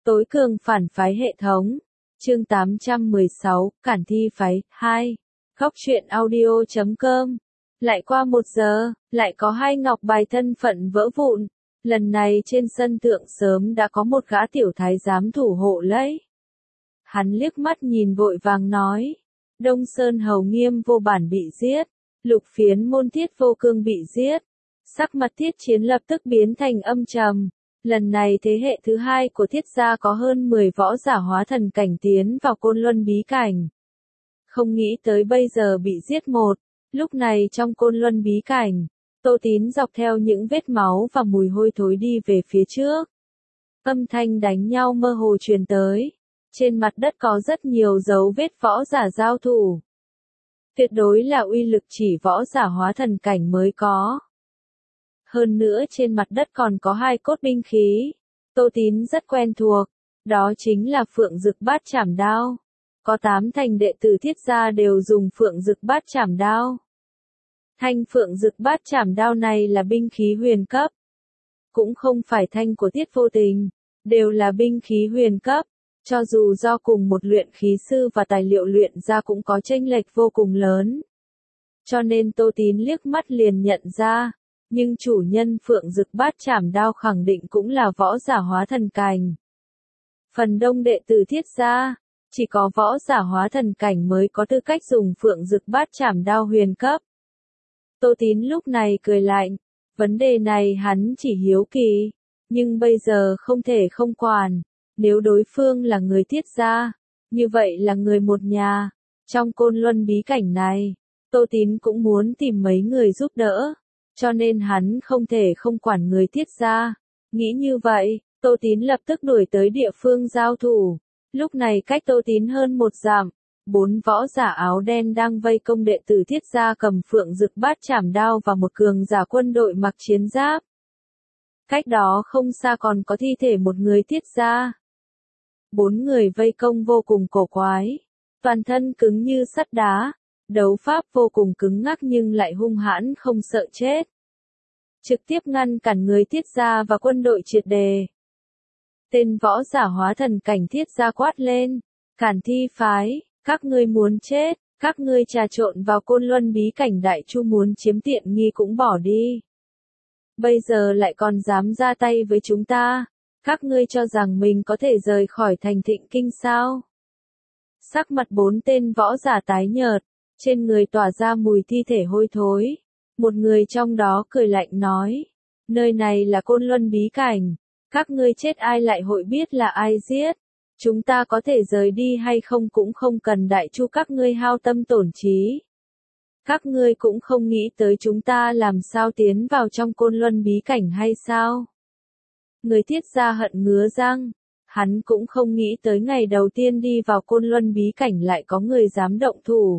Tối cường phản phái hệ thống. Chương 816, Cản thi phái, 2. Góc truyện audio.com. Lại qua 1 giờ, lại có 2 ngọc bài thân phận vỡ vụn. Lần này trên sân thượng sớm đã có một gã tiểu thái giám thủ hộ lấy. Hắn liếc mắt nhìn vội vàng nói. Đông Sơn Hầu Nghiêm vô bản bị giết. Lục Phiến Môn Thiết Vô Cương bị giết. Sắc mặt Thiết Chiến lập tức biến thành âm trầm. Lần này thế hệ thứ 2 của Thiết gia có hơn 10 võ giả hóa thần cảnh tiến vào Côn Luân bí cảnh. Không nghĩ tới bây giờ bị giết một. Lúc này trong Côn Luân bí cảnh, Tô Tín dọc theo những vết máu và mùi hôi thối đi về phía trước. Âm thanh đánh nhau mơ hồ truyền tới. Trên mặt đất có rất nhiều dấu vết võ giả giao thủ. Tuyệt đối là uy lực chỉ võ giả hóa thần cảnh mới có. Hơn nữa trên mặt đất còn có 2 cốt binh khí. Tô Tín rất quen thuộc. Đó chính là Phượng Dực Bát Chảm Đao. Có 8 thành đệ tử Thiết gia đều dùng Phượng Dực Bát Chảm Đao. Thanh Phượng Dực Bát Chảm Đao này là binh khí huyền cấp. Cũng không phải thanh của Tiết Vô Tình. Đều là binh khí huyền cấp. Cho dù do cùng một luyện khí sư và tài liệu luyện ra cũng có chênh lệch vô cùng lớn. Cho nên Tô Tín liếc mắt liền nhận ra. Nhưng chủ nhân Phượng Dực Bát Chảm Đao khẳng định cũng là võ giả hóa thần cảnh. Phần đông đệ tử Thiết gia, chỉ có võ giả hóa thần cảnh mới có tư cách dùng Phượng Dực Bát Chảm Đao huyền cấp. Tô Tín lúc này cười lạnh, vấn đề này hắn chỉ hiếu kỳ, nhưng bây giờ không thể không quản, nếu đối phương là người Thiết gia, như vậy là người một nhà, trong Côn Luân bí cảnh này, Tô Tín cũng muốn tìm mấy người giúp đỡ. Cho nên hắn không thể không quản người Thiết gia. Nghĩ như vậy, Tô Tín lập tức đuổi tới địa phương giao thủ. Lúc này cách Tô Tín hơn 1 dặm, 4 võ giả áo đen đang vây công đệ tử Thiết gia cầm Phượng Dực Bát Chảm Đao và một cường giả quân đội mặc chiến giáp. Cách đó không xa còn có thi thể một người Thiết gia. 4 người vây công vô cùng cổ quái, toàn thân cứng như sắt đá. Đấu pháp vô cùng cứng ngắc nhưng lại hung hãn không sợ chết. Trực tiếp ngăn cản người Thiết gia và quân đội triệt đề. Tên võ giả hóa thần cảnh Thiết gia quát lên. Cản thi phái, các ngươi muốn chết, các ngươi trà trộn vào Côn Luân bí cảnh Đại Chu muốn chiếm tiện nghi cũng bỏ đi. Bây giờ lại còn dám ra tay với chúng ta, các ngươi cho rằng mình có thể rời khỏi thành Thịnh Kinh sao? Sắc mặt 4 tên võ giả tái nhợt. Trên người tỏa ra mùi thi thể hôi thối. Một người trong đó cười lạnh nói. Nơi này là Côn Luân bí cảnh. Các ngươi chết ai lại hội biết là ai giết. Chúng ta có thể rời đi hay không cũng không cần Đại Chu các ngươi hao tâm tổn trí. Các ngươi cũng không nghĩ tới chúng ta làm sao tiến vào trong Côn Luân bí cảnh hay sao. Người Thiết gia hận ngứa răng. Hắn cũng không nghĩ tới ngày đầu tiên đi vào Côn Luân bí cảnh lại có người dám động thủ.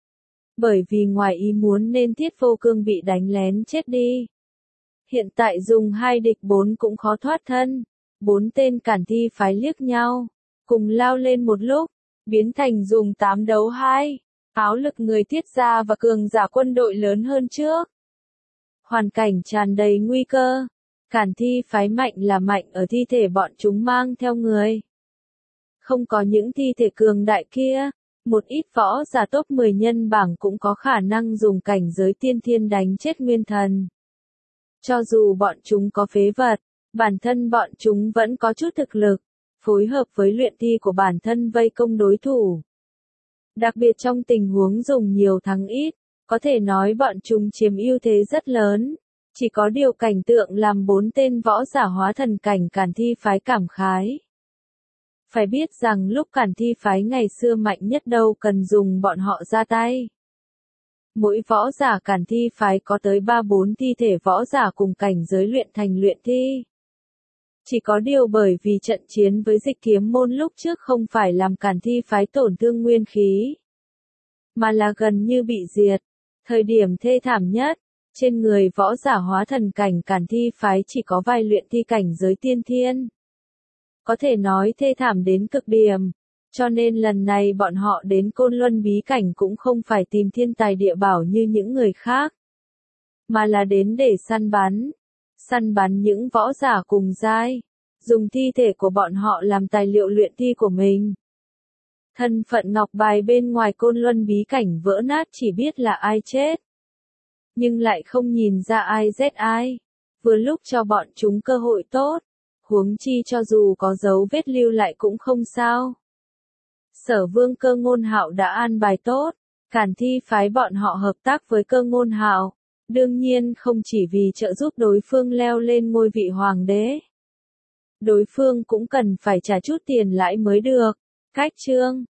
Bởi vì ngoài ý muốn nên Thiết Vô Cương bị đánh lén chết đi. Hiện tại dùng 2 địch 4 cũng khó thoát thân. 4 tên cản thi phái liếc nhau, cùng lao lên một lúc, biến thành dùng 8 đấu 2. Áo lực người Thiết gia và cường giả quân đội lớn hơn trước. Hoàn cảnh tràn đầy nguy cơ. Cản thi phái mạnh là mạnh ở thi thể bọn chúng mang theo người. Không có những thi thể cường đại kia. Một ít võ giả top 10 nhân bảng cũng có khả năng dùng cảnh giới tiên thiên đánh chết nguyên thần. Cho dù bọn chúng có phế vật, bản thân bọn chúng vẫn có chút thực lực, phối hợp với luyện thi của bản thân vây công đối thủ. Đặc biệt trong tình huống dùng nhiều thắng ít, có thể nói bọn chúng chiếm ưu thế rất lớn. Chỉ có điều cảnh tượng làm 4 tên võ giả hóa thần cảnh cản thi phái cảm khái. Phải biết rằng lúc cản thi phái ngày xưa mạnh nhất đâu cần dùng bọn họ ra tay. Mỗi võ giả cản thi phái có tới 3-4 thi thể võ giả cùng cảnh giới luyện thành luyện thi. Chỉ có điều bởi vì trận chiến với Dịch Kiếm Môn lúc trước không phải làm cản thi phái tổn thương nguyên khí, mà là gần như bị diệt. Thời điểm thê thảm nhất, trên người võ giả hóa thần cảnh cản thi phái chỉ có vài luyện thi cảnh giới tiên thiên. Có thể nói thê thảm đến cực điểm, cho nên lần này bọn họ đến Côn Luân bí cảnh cũng không phải tìm thiên tài địa bảo như những người khác, mà là đến để săn bắn những võ giả cùng giai, dùng thi thể của bọn họ làm tài liệu luyện thi của mình. Thân phận ngọc bài bên ngoài Côn Luân bí cảnh vỡ nát chỉ biết là ai chết, nhưng lại không nhìn ra ai giết ai. Vừa lúc cho bọn chúng cơ hội tốt, huống chi cho dù có dấu vết lưu lại cũng không sao. Sở Vương Cơ Ngôn Hạo đã an bài tốt, Cản Thi phái bọn họ hợp tác với Cơ Ngôn Hạo, đương nhiên không chỉ vì trợ giúp đối phương leo lên ngôi vị hoàng đế. Đối phương cũng cần phải trả chút tiền lãi mới được. Cách chương